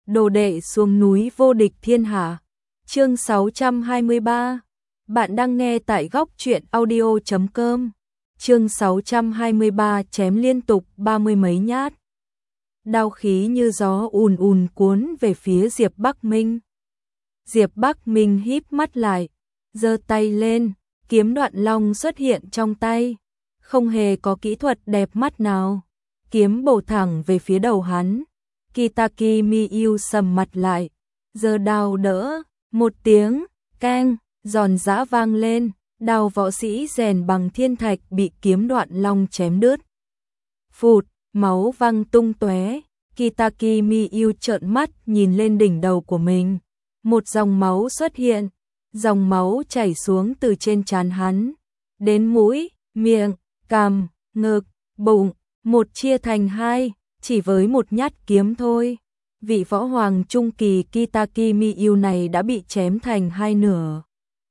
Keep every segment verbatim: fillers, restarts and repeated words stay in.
đồ đệ xuống núi vô địch thiên hạ. Chương sáu trăm hai mươi ba. Bạn đang nghe tại góc truyện audio chấm com. Chương sáu trăm hai mươi ba chém liên tục ba mươi mấy nhát. Đao khí như gió ùn ùn cuốn về phía Diệp Bắc Minh. Diệp Bắc Minh híp mắt lại, giơ tay lên, kiếm đoạn long xuất hiện trong tay. Không hề có kỹ thuật đẹp mắt nào. Kiếm bổ thẳng về phía đầu hắn. Kitaki Miyu sầm mặt lại, giơ đao đỡ, một tiếng, keng, giòn giã vang lên, đao võ sĩ rèn bằng thiên thạch bị kiếm đoạn long chém đứt. Phụt, máu văng tung tóe, Kitaki Miyu trợn mắt nhìn lên đỉnh đầu của mình. Một dòng máu xuất hiện, dòng máu chảy xuống từ trên trán hắn, đến mũi, miệng, cằm, ngực, bụng, một chia thành hai, chỉ với một nhát kiếm thôi. Vị võ hoàng trung kỳ Kitaki Miyu này đã bị chém thành hai nửa.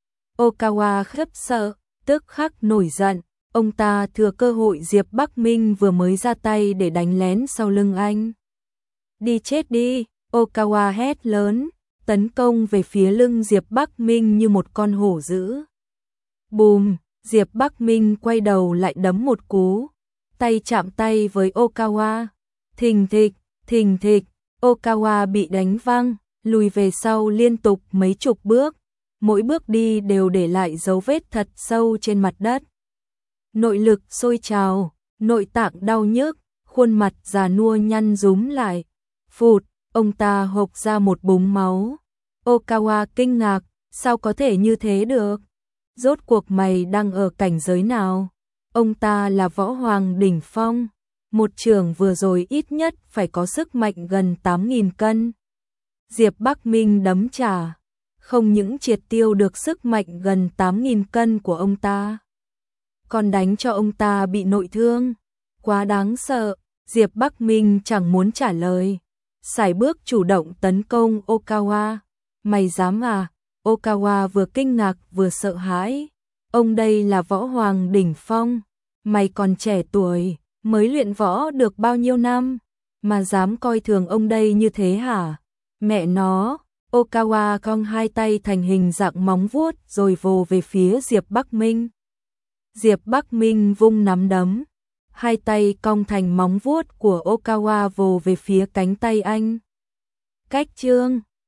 Okawa khiếp sợ, tức khắc nổi giận, ông ta thừa cơ hội Diệp Bắc Minh vừa mới ra tay để đánh lén sau lưng anh. Đi chết đi, Okawa hét lớn, tấn công về phía lưng Diệp Bắc Minh như một con hổ dữ. Bùm, Diệp Bắc Minh quay đầu lại đấm một cú, tay chạm tay với Okawa. Thình thịch, thình thịch, Okawa bị đánh văng, lùi về sau liên tục mấy chục bước, mỗi bước đi đều để lại dấu vết thật sâu trên mặt đất. Nội lực sôi trào, nội tạng đau nhức, khuôn mặt già nua nhăn rúm lại. Phụt, ông ta hộc ra một búng máu. Okawa kinh ngạc, sao có thể như thế được? Rốt cuộc mày đang ở cảnh giới nào? Ông ta là võ hoàng đỉnh phong. Một trường vừa rồi ít nhất phải có sức mạnh gần tám nghìn cân. Diệp Bắc Minh đấm trả, không những triệt tiêu được sức mạnh gần tám nghìn cân của ông ta, còn đánh cho ông ta bị nội thương. Quá đáng sợ, Diệp Bắc Minh chẳng muốn trả lời. Sải bước chủ động tấn công Okawa. Mày dám à? Okawa vừa kinh ngạc vừa sợ hãi. Ông đây là võ hoàng đỉnh phong. Mày còn trẻ tuổi, mới luyện võ được bao nhiêu năm, mà dám coi thường ông đây như thế hả? Mẹ nó, Okawa cong hai tay thành hình dạng móng vuốt rồi vồ về phía Diệp Bắc Minh. Diệp Bắc Minh vung nắm đấm, hai tay cong thành móng vuốt của Okawa vồ về phía cánh tay anh. Cách chương